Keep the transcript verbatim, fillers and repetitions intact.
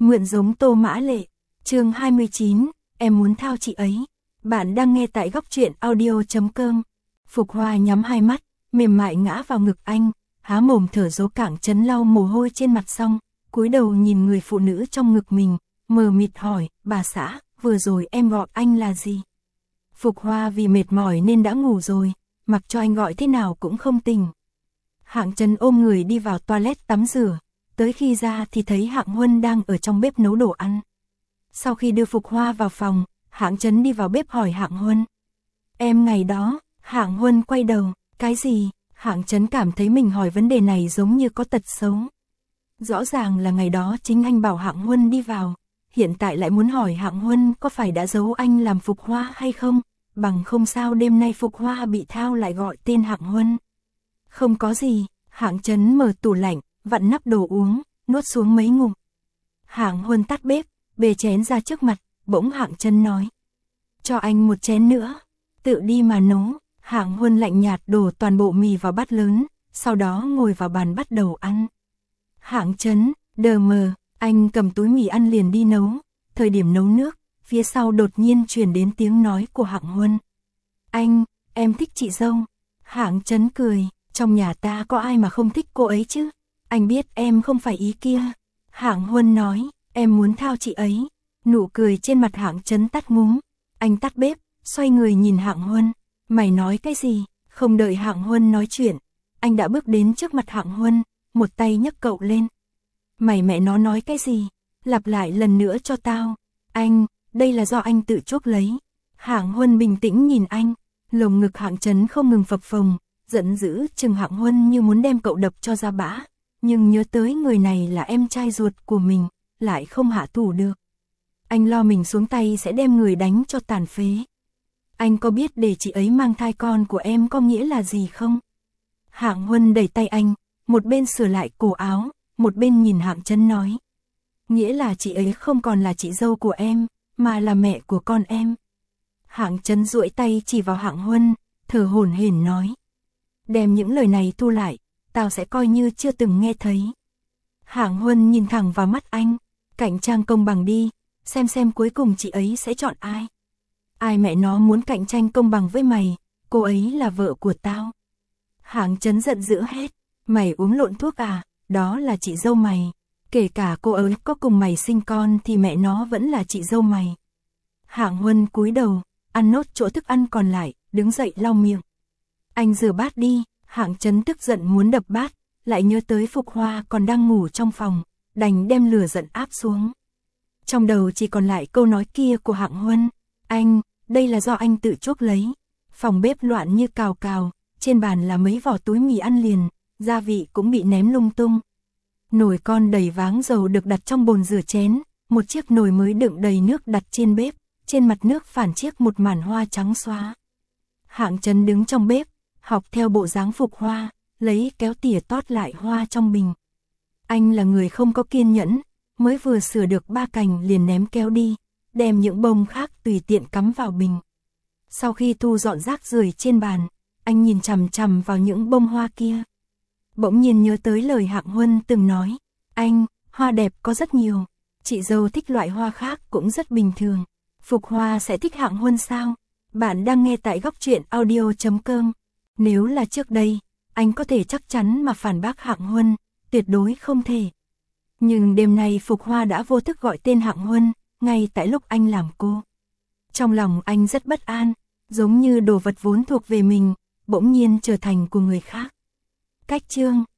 Mượn giống Tô Mã Lệ, chương hai mươi chín, em muốn thao chị ấy. Bạn đang nghe tại góc truyện audio chấm com. Phục Hoa nhắm hai mắt, mềm mại ngã vào ngực anh, há mồm thở dỗ cảng chấn lau mồ hôi trên mặt xong, cúi đầu nhìn người phụ nữ trong ngực mình, mờ mịt hỏi, bà xã, vừa rồi em gọi anh là gì? Phục Hoa vì mệt mỏi nên đã ngủ rồi, mặc cho anh gọi thế nào cũng không tỉnh. Hạng Chấn ôm người đi vào toilet tắm rửa, tới khi ra thì thấy Hạng Huân đang ở trong bếp nấu đồ ăn. Sau khi đưa Phục Hoa vào phòng, Hạng Chấn đi vào bếp hỏi Hạng Huân. Em ngày đó, Hạng Huân quay đầu, cái gì? Hạng Chấn cảm thấy mình hỏi vấn đề này giống như có tật xấu. Rõ ràng là ngày đó chính anh bảo Hạng Huân đi vào, hiện tại lại muốn hỏi Hạng Huân có phải đã giấu anh làm Phục Hoa hay không, bằng không sao đêm nay Phục Hoa bị thao lại gọi tên Hạng Huân. Không có gì, Hạng Chấn mở tủ lạnh, vặn nắp đồ uống, nuốt xuống mấy ngụm. Hạng Huân tắt bếp, bê chén ra trước mặt, bỗng Hạng Chấn nói. Cho anh một chén nữa, tự đi mà nấu. Hạng Huân lạnh nhạt đổ toàn bộ mì vào bát lớn, sau đó ngồi vào bàn bắt đầu ăn. Hạng Chấn, đờ mờ, anh cầm túi mì ăn liền đi nấu, thời điểm nấu nước, phía sau đột nhiên truyền đến tiếng nói của Hạng Huân. Anh, em thích chị dâu. Hạng Chấn cười, trong nhà ta có ai mà không thích cô ấy chứ, anh biết em không phải ý kia. Hạng Huân nói, em muốn thao chị ấy. Nụ cười trên mặt Hạng Chấn tắt ngúm, anh tắt bếp, xoay người nhìn Hạng Huân. Mày nói cái gì? Không đợi Hạng Huân nói chuyện, anh đã bước đến trước mặt Hạng Huân, một tay nhấc cậu lên. Mày mẹ nó nói cái gì? Lặp lại lần nữa cho tao. Anh, đây là do anh tự chuốc lấy. Hạng Huân bình tĩnh nhìn anh, lồng ngực Hạng Chấn không ngừng phập phồng, giận dữ chừng Hạng Huân như muốn đem cậu đập cho ra bã, nhưng nhớ tới người này là em trai ruột của mình, lại không hạ thủ được. Anh lo mình xuống tay sẽ đem người đánh cho tàn phế. Anh có biết để chị ấy mang thai con của em có nghĩa là gì không? Hạng Huân đẩy tay anh, một bên sửa lại cổ áo, một bên nhìn Hạng Chấn nói. Nghĩa là chị ấy không còn là chị dâu của em, mà là mẹ của con em. Hạng Chấn duỗi tay chỉ vào Hạng Huân, thở hổn hển nói. Đem những lời này thu lại, tao sẽ coi như chưa từng nghe thấy. Hạng Huân nhìn thẳng vào mắt anh, cạnh tranh công bằng đi, xem xem cuối cùng chị ấy sẽ chọn ai. Ai mẹ nó muốn cạnh tranh công bằng với mày, cô ấy là vợ của tao. Hạng Chấn giận dữ hết, mày uống lộn thuốc à, đó là chị dâu mày. Kể cả cô ấy có cùng mày sinh con thì mẹ nó vẫn là chị dâu mày. Hạng Huân cúi đầu, ăn nốt chỗ thức ăn còn lại, đứng dậy lau miệng. Anh rửa bát đi. Hạng Chấn tức giận muốn đập bát, lại nhớ tới Phục Hoa còn đang ngủ trong phòng, đành đem lửa giận áp xuống. Trong đầu chỉ còn lại câu nói kia của Hạng Huân. Anh, đây là do anh tự chuốc lấy. Phòng bếp loạn như cào cào, trên bàn là mấy vỏ túi mì ăn liền, gia vị cũng bị ném lung tung. Nồi con đầy váng dầu được đặt trong bồn rửa chén, một chiếc nồi mới đựng đầy nước đặt trên bếp, trên mặt nước phản chiếc một màn hoa trắng xóa. Hạng Chấn đứng trong bếp, học theo bộ dáng Phục Hoa, lấy kéo tỉa tót lại hoa trong bình. Anh là người không có kiên nhẫn, mới vừa sửa được ba cành liền ném kéo đi, đem những bông khác tùy tiện cắm vào bình. Sau khi thu dọn rác rưởi trên bàn, anh nhìn chằm chằm vào những bông hoa kia. Bỗng nhiên nhớ tới lời Hạng Huân từng nói, anh, hoa đẹp có rất nhiều, chị dâu thích loại hoa khác cũng rất bình thường. Phục Hoa sẽ thích Hạng Huân sao? Bạn đang nghe tại góc truyện audio chấm com. Nếu là trước đây, anh có thể chắc chắn mà phản bác Hạng Huân, tuyệt đối không thể. Nhưng đêm nay Phục Hoa đã vô thức gọi tên Hạng Huân, ngay tại lúc anh làm cô. Trong lòng anh rất bất an, giống như đồ vật vốn thuộc về mình, bỗng nhiên trở thành của người khác. Cách chương